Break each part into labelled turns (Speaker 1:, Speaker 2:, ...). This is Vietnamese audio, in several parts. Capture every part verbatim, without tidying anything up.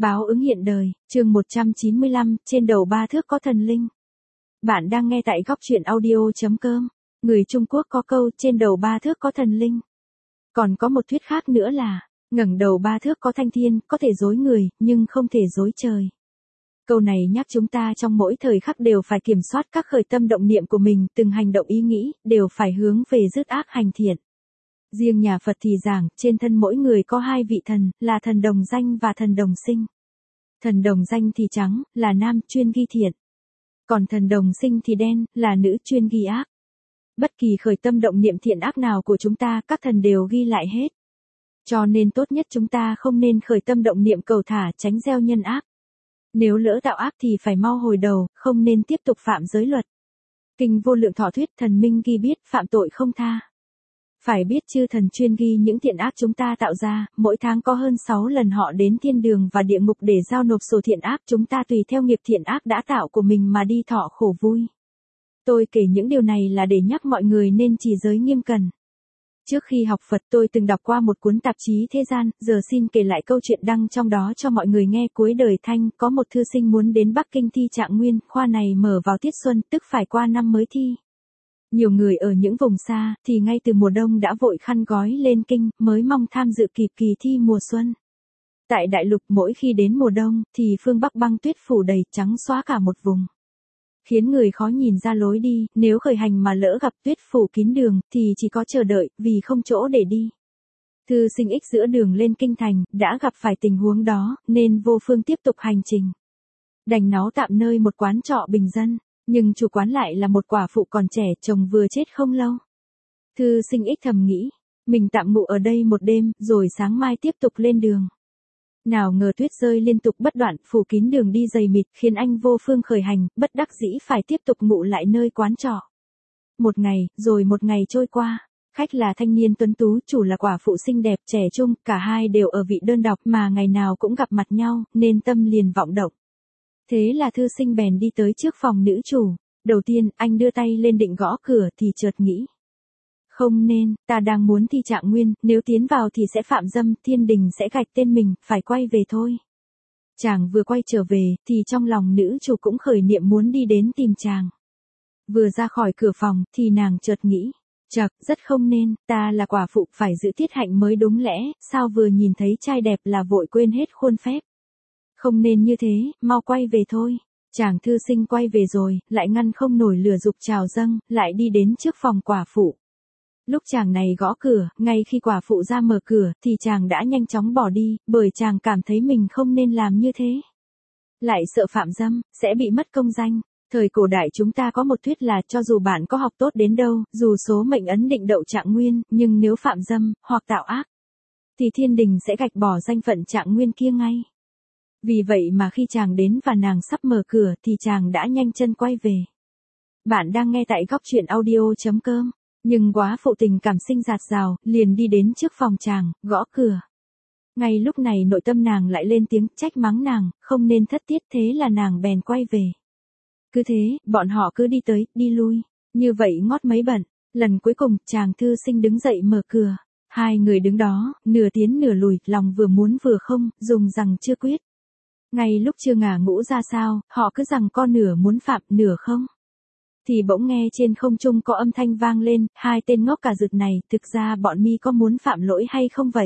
Speaker 1: Báo ứng hiện đời, chương một trăm chín mươi lăm, trên đầu ba thước có thần linh. Bạn đang nghe tại góc truyện audio.com. Người Trung Quốc có câu trên đầu ba thước có thần linh. Còn có một thuyết khác nữa là, ngẩng đầu ba thước có thanh thiên, có thể dối người, nhưng không thể dối trời. Câu này nhắc chúng ta trong mỗi thời khắc đều phải kiểm soát các khởi tâm động niệm của mình, từng hành động ý nghĩ, đều phải hướng về dứt ác hành thiện. Riêng nhà Phật thì giảng, trên thân mỗi người có hai vị thần, là thần đồng danh và thần đồng sinh. Thần đồng danh thì trắng, là nam, chuyên ghi thiện. Còn thần đồng sinh thì đen, là nữ, chuyên ghi ác. Bất kỳ khởi tâm động niệm thiện ác nào của chúng ta, các thần đều ghi lại hết. Cho nên tốt nhất chúng ta không nên khởi tâm động niệm cầu thả, tránh gieo nhân ác. Nếu lỡ tạo ác thì phải mau hồi đầu, không nên tiếp tục phạm giới luật. Kinh Vô Lượng Thọ thuyết, thần minh ghi biết, phạm tội không tha. Phải biết chư thần chuyên ghi những thiện ác chúng ta tạo ra, mỗi tháng có hơn sáu lần họ đến thiên đường và địa ngục để giao nộp sổ thiện ác, chúng ta tùy theo nghiệp thiện ác đã tạo của mình mà đi thọ khổ vui. Tôi kể những điều này là để nhắc mọi người nên trì giới nghiêm cẩn. Trước khi học Phật tôi từng đọc qua một cuốn tạp chí thế gian, giờ xin kể lại câu chuyện đăng trong đó cho mọi người nghe. Cuối đời Thanh, có một thư sinh muốn đến Bắc Kinh thi Trạng Nguyên, khoa này mở vào tiết xuân, tức phải qua năm mới thi. Nhiều người ở những vùng xa, thì ngay từ mùa đông đã vội khăn gói lên kinh, mới mong tham dự kịp kỳ thi mùa xuân. Tại đại lục mỗi khi đến mùa đông, thì phương Bắc băng tuyết phủ đầy, trắng xóa cả một vùng. Khiến người khó nhìn ra lối đi, nếu khởi hành mà lỡ gặp tuyết phủ kín đường, thì chỉ có chờ đợi, vì không chỗ để đi. Thư sinh ích giữa đường lên kinh thành, đã gặp phải tình huống đó, nên vô phương tiếp tục hành trình. Đành náu tạm nơi một quán trọ bình dân. Nhưng chủ quán lại là một quả phụ còn trẻ, chồng vừa chết không lâu. Thư sinh ích thầm nghĩ, mình tạm ngụ ở đây một đêm, rồi sáng mai tiếp tục lên đường. Nào ngờ tuyết rơi liên tục bất đoạn, phủ kín đường đi dày mịt, khiến anh vô phương khởi hành, bất đắc dĩ phải tiếp tục ngụ lại nơi quán trọ. Một ngày, rồi một ngày trôi qua. Khách là thanh niên tuấn tú, chủ là quả phụ xinh đẹp, trẻ trung, cả hai đều ở vị đơn độc mà ngày nào cũng gặp mặt nhau, nên tâm liền vọng động. Thế là thư sinh bèn đi tới trước phòng nữ chủ. Đầu tiên, anh đưa tay lên định gõ cửa thì chợt nghĩ. Không nên, ta đang muốn thi Trạng Nguyên, nếu tiến vào thì sẽ phạm dâm, thiên đình sẽ gạch tên mình, phải quay về thôi. Chàng vừa quay trở về, thì trong lòng nữ chủ cũng khởi niệm muốn đi đến tìm chàng. Vừa ra khỏi cửa phòng, thì nàng chợt nghĩ. Chậc, rất không nên, ta là quả phụ, phải giữ tiết hạnh mới đúng lẽ, sao vừa nhìn thấy trai đẹp là vội quên hết khuôn phép. Không nên như thế, mau quay về thôi. Chàng thư sinh quay về rồi, lại ngăn không nổi lửa dục trào dâng, lại đi đến trước phòng quả phụ. Lúc chàng này gõ cửa, ngay khi quả phụ ra mở cửa, thì chàng đã nhanh chóng bỏ đi, bởi chàng cảm thấy mình không nên làm như thế. Lại sợ phạm dâm, sẽ bị mất công danh. Thời cổ đại chúng ta có một thuyết là cho dù bạn có học tốt đến đâu, dù số mệnh ấn định đậu Trạng Nguyên, nhưng nếu phạm dâm, hoặc tạo ác, thì thiên đình sẽ gạch bỏ danh phận Trạng Nguyên kia ngay. Vì vậy mà khi chàng đến và nàng sắp mở cửa thì chàng đã nhanh chân quay về. Bạn đang nghe tại góc truyện audio.com. Nhưng quá phụ tình cảm sinh dạt dào, liền đi đến trước phòng chàng, gõ cửa. Ngay lúc này nội tâm nàng lại lên tiếng trách mắng nàng, không nên thất tiết, thế là nàng bèn quay về. Cứ thế, bọn họ cứ đi tới, đi lui. Như vậy ngót mấy bận. Lần cuối cùng, chàng thư sinh đứng dậy mở cửa. Hai người đứng đó, nửa tiến nửa lùi, lòng vừa muốn vừa không, dùng rằng chưa quyết. Ngay lúc chưa ngả ngũ ra sao, họ cứ rằng con nửa muốn phạm, nửa không. Thì bỗng nghe trên không trung có âm thanh vang lên, hai tên ngốc cả rực này, thực ra bọn mi có muốn phạm lỗi hay không vậy?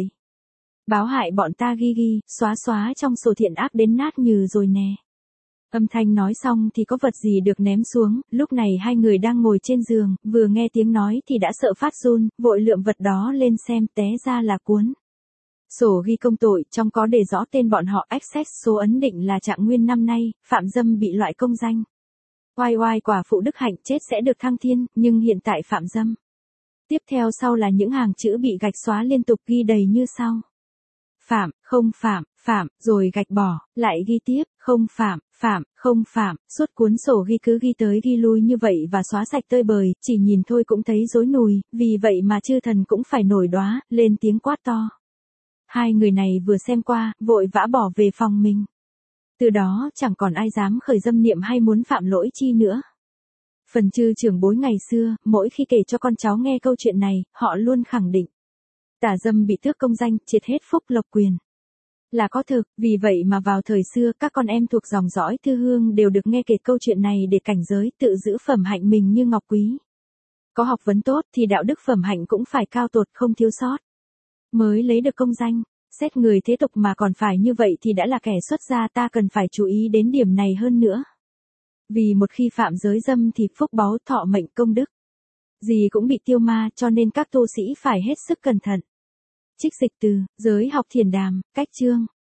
Speaker 1: Báo hại bọn ta ghi ghi, xóa xóa trong sổ thiện ác đến nát nhừ rồi nè. Âm thanh nói xong thì có vật gì được ném xuống, lúc này hai người đang ngồi trên giường, vừa nghe tiếng nói thì đã sợ phát run, vội lượm vật đó lên xem, té ra là cuốn sổ ghi công tội, trong có đề rõ tên bọn họ, access số ấn định là Trạng Nguyên năm nay, phạm dâm bị loại công danh. Oai oai quả phụ đức hạnh chết sẽ được thăng thiên, nhưng hiện tại phạm dâm. Tiếp theo sau là những hàng chữ bị gạch xóa liên tục ghi đầy như sau. Phạm, không phạm, phạm, rồi gạch bỏ, lại ghi tiếp, không phạm, phạm, không phạm, suốt cuốn sổ ghi cứ ghi tới ghi lui như vậy và xóa sạch tơi bời, chỉ nhìn thôi cũng thấy rối nùi, vì vậy mà chư thần cũng phải nổi đoá, lên tiếng quát to. Hai người này vừa xem qua, vội vã bỏ về phòng mình. Từ đó chẳng còn ai dám khởi dâm niệm hay muốn phạm lỗi chi nữa. Phần chư trưởng bối ngày xưa, mỗi khi kể cho con cháu nghe câu chuyện này, họ luôn khẳng định. Tà dâm bị tước công danh, triệt hết phúc lộc quyền. là có thực, vì vậy mà vào thời xưa các con em thuộc dòng dõi Thư Hương đều được nghe kể câu chuyện này để cảnh giới tự giữ phẩm hạnh mình như ngọc quý. Có học vấn tốt thì đạo đức phẩm hạnh cũng phải cao tột không thiếu sót. Mới lấy được công danh, xét người thế tục mà còn phải như vậy thì đã là kẻ xuất gia, ta cần phải chú ý đến điểm này hơn nữa. Vì một khi phạm giới dâm thì phúc báu thọ mệnh công đức gì cũng bị tiêu ma, cho nên các tu sĩ phải hết sức cẩn thận. Trích dịch từ Giới học thiền đàm, cách chương.